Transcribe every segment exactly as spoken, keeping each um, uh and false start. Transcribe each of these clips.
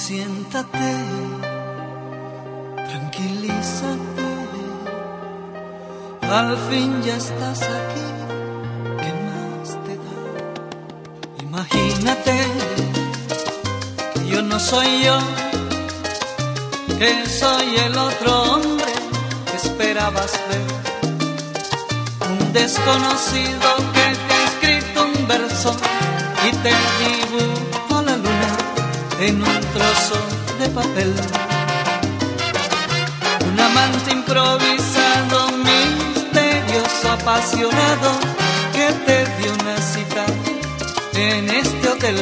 siéntate, tranquilízate, al fin ya estás aquí, ¿qué más te da? Imagínate que yo no soy yo, que soy el otro hombre que esperabas ver, un desconocido que te ha escrito un verso y te dibujó la luna en un trozo de papel. Un amante improvisado, misterioso, apasionado, que te dio una cita en este hotel.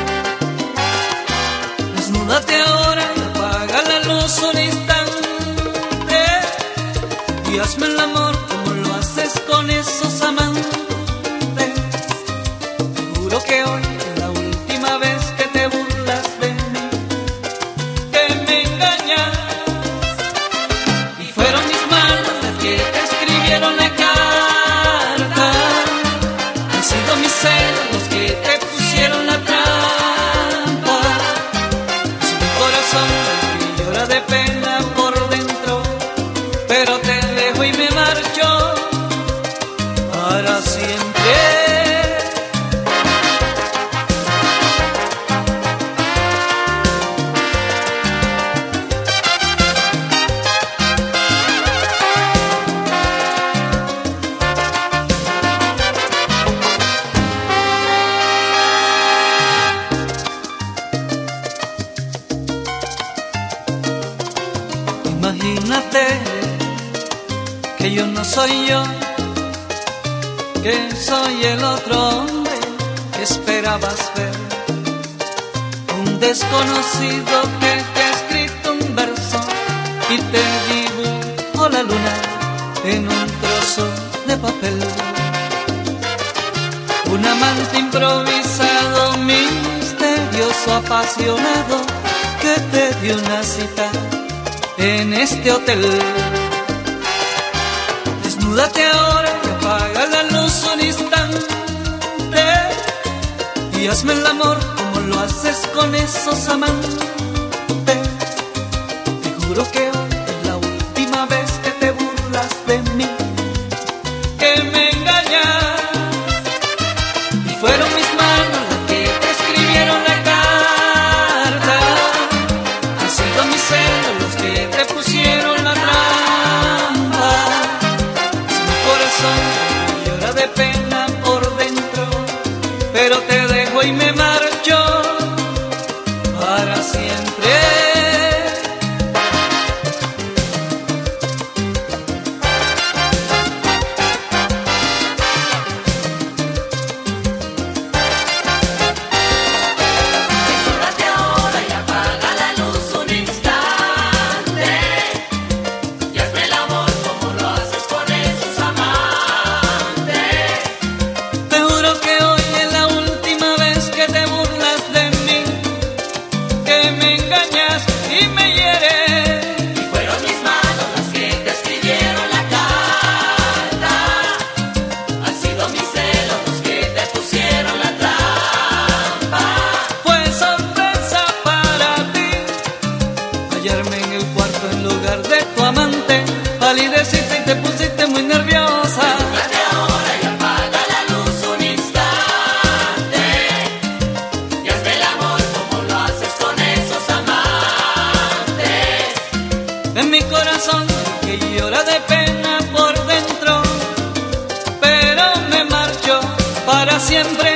Desnúdate ahora y apaga la luz un instante y hazme el amor como lo haces con esos amantes. Seguro que hoy es la última vez que te burlas de mí, que me engañas. Y fueron mis manos las que te escribieron la carta, han sido mis celos los que te pusieron la trampa. Es mi corazón el que llora de pena por dentro, pero te dejo y me marcho para siempre. Imagínate que yo no soy yo, que soy el otro hombre que esperabas ver, un desconocido que te ha escrito un verso y te dibujó la luna en un trozo de papel. Un amante improvisado, misterioso, apasionado, que te dio una cita en este hotel. Desnúdate ahora y apaga la luz un instante y hazme el amor como lo haces con esos amantes. Te juro que hoy es la última vez que te burlas de mí, que me engañas. Y fueron mis manos las que te escribieron la carta, han sido mis celos los que te pusieron la trampa. Es mi corazón que llora de pena por dentro, pero te dejo y me marcho para siempre. Y me hiere. Y fueron mis manos las que te escribieron la carta, han sido mis celos los que te pusieron la trampa. Fue sorpresa para ti hallarme en el cuarto en lugar de tu amante. Palideciste y te pusiste muy nerviosa. Desnúdate ahora y apaga la luz un instante y hazme el amor como lo haces con esos amantes. En mi corazón que llora de pena por dentro, pero me marcho para siempre.